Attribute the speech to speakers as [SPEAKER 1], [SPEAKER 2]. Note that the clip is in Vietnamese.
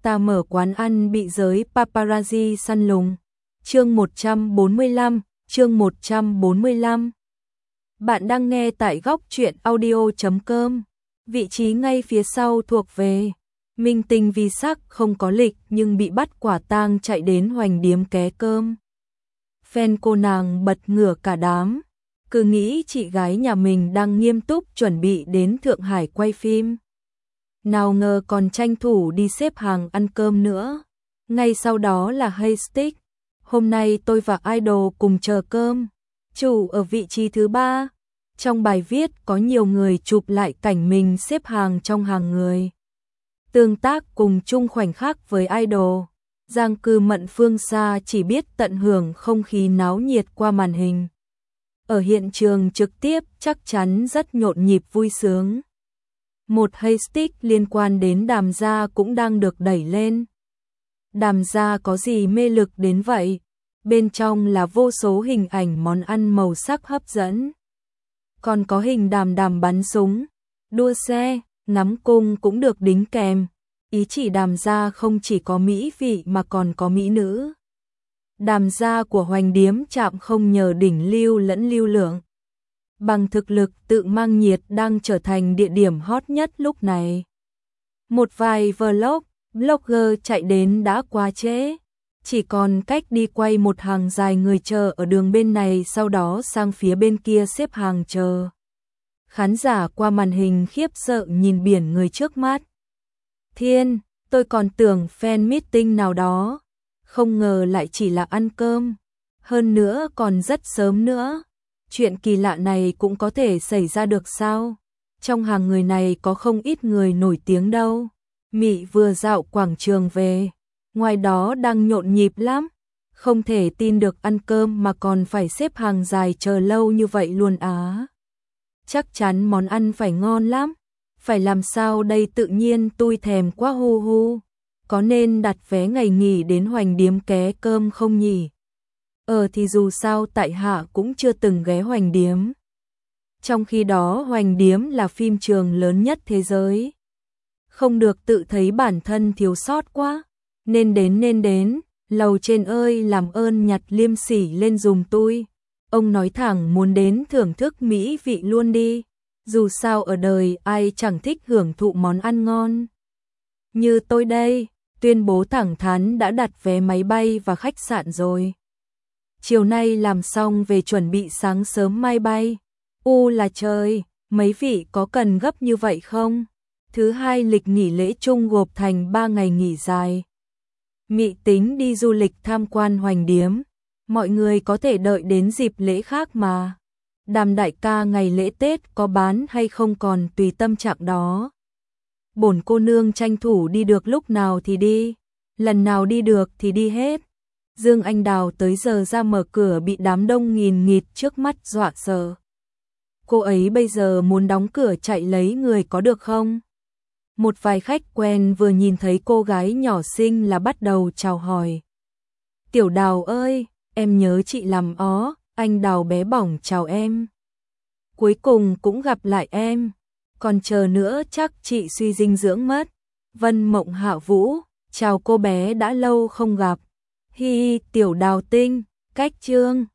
[SPEAKER 1] ta mở quán ăn bị giới paparazzi săn lùng. Chương 145, chương 145. Bạn đang nghe tại góc truyện audio.com. Vị trí ngay phía sau thuộc về minh tinh vì sắc không có lịch nhưng bị bắt quả tang chạy đến Hoành Điếm ké cơm. Fan cô nàng bật ngửa cả đám, cứ nghĩ chị gái nhà mình đang nghiêm túc chuẩn bị đến Thượng Hải quay phim. Nào ngờ còn tranh thủ đi xếp hàng ăn cơm nữa. Ngay sau đó là Haystack. Hôm nay tôi và idol cùng chờ cơm. Chủ ở vị trí thứ 3. Trong bài viết có nhiều người chụp lại cảnh mình xếp hàng trong hàng người. Tương tác cùng chung khoảnh khắc với idol. Giang Cư Mận phương xa chỉ biết tận hưởng không khí náo nhiệt qua màn hình. Ở hiện trường trực tiếp chắc chắn rất nhộn nhịp vui sướng. Một hashtag liên quan đến Đàm Gia cũng đang được đẩy lên. Đàm Gia có gì mê lực đến vậy? Bên trong là vô số hình ảnh món ăn màu sắc hấp dẫn. Còn có hình Đàm Đàm bắn súng, đua xe, ngắm cung cũng được đính kèm. Ý chỉ Đàm Gia không chỉ có mỹ vị mà còn có mỹ nữ. Đàm Gia của Hoành Điếm chạm không nhờ đỉnh lưu lẫn lưu lượng. Bằng thực lực tự mang nhiệt đang trở thành địa điểm hot nhất lúc này. Một vài blogger chạy đến đã quá trễ. Chỉ còn cách đi quay một hàng dài người chờ ở đường bên này sau đó sang phía bên kia xếp hàng chờ. Khán giả qua màn hình khiếp sợ nhìn biển người trước mắt. Thiên, tôi còn tưởng fan meeting nào đó. Không ngờ lại chỉ là ăn cơm. Hơn nữa còn rất sớm nữa. Chuyện kỳ lạ này cũng có thể xảy ra được sao? Trong hàng người này có không ít người nổi tiếng đâu. Mị vừa dạo quảng trường về. Ngoài đó đang nhộn nhịp lắm. Không thể tin được ăn cơm mà còn phải xếp hàng dài chờ lâu như vậy luôn á. Chắc chắn món ăn phải ngon lắm. Phải làm sao đây tự nhiên tôi thèm quá hu hu. Có nên đặt vé ngày nghỉ đến Hoành Điếm ké cơm không nhỉ? Thì dù sao tại hạ cũng chưa từng ghé Hoành Điếm. Trong khi đó Hoành Điếm là phim trường lớn nhất thế giới. Không được tự thấy bản thân thiếu sót quá. Nên đến, lầu trên ơi làm ơn nhặt liêm sỉ lên dùm tôi. Ông nói thẳng muốn đến thưởng thức mỹ vị luôn đi. Dù sao ở đời ai chẳng thích hưởng thụ món ăn ngon. Như tôi đây, tuyên bố thẳng thắn đã đặt vé máy bay và khách sạn rồi. Chiều nay làm xong về chuẩn bị sáng sớm mai bay. Là trời, mấy vị có cần gấp như vậy không? Thứ hai lịch nghỉ lễ chung gộp thành 3 ngày nghỉ dài. Mị tính đi du lịch tham quan Hoành Điếm. Mọi người có thể đợi đến dịp lễ khác mà. Đàm đại ca ngày lễ Tết có bán hay không còn tùy tâm trạng đó. Bổn cô nương tranh thủ đi được lúc nào thì đi. Lần nào đi được thì đi hết. Dương Anh Đào tới giờ ra mở cửa bị đám đông nghìn nghịt trước mắt dọa sợ. Cô ấy bây giờ muốn đóng cửa chạy lấy người có được không? Một vài khách quen vừa nhìn thấy cô gái nhỏ xinh là bắt đầu chào hỏi. Tiểu Đào ơi, em nhớ chị lắm ó, anh Đào bé bỏng chào em. Cuối cùng cũng gặp lại em, còn chờ nữa chắc chị suy dinh dưỡng mất. Vân Mộng Hạ Vũ, chào cô bé đã lâu không gặp. Hi, Tiểu Đào tinh, cách chương.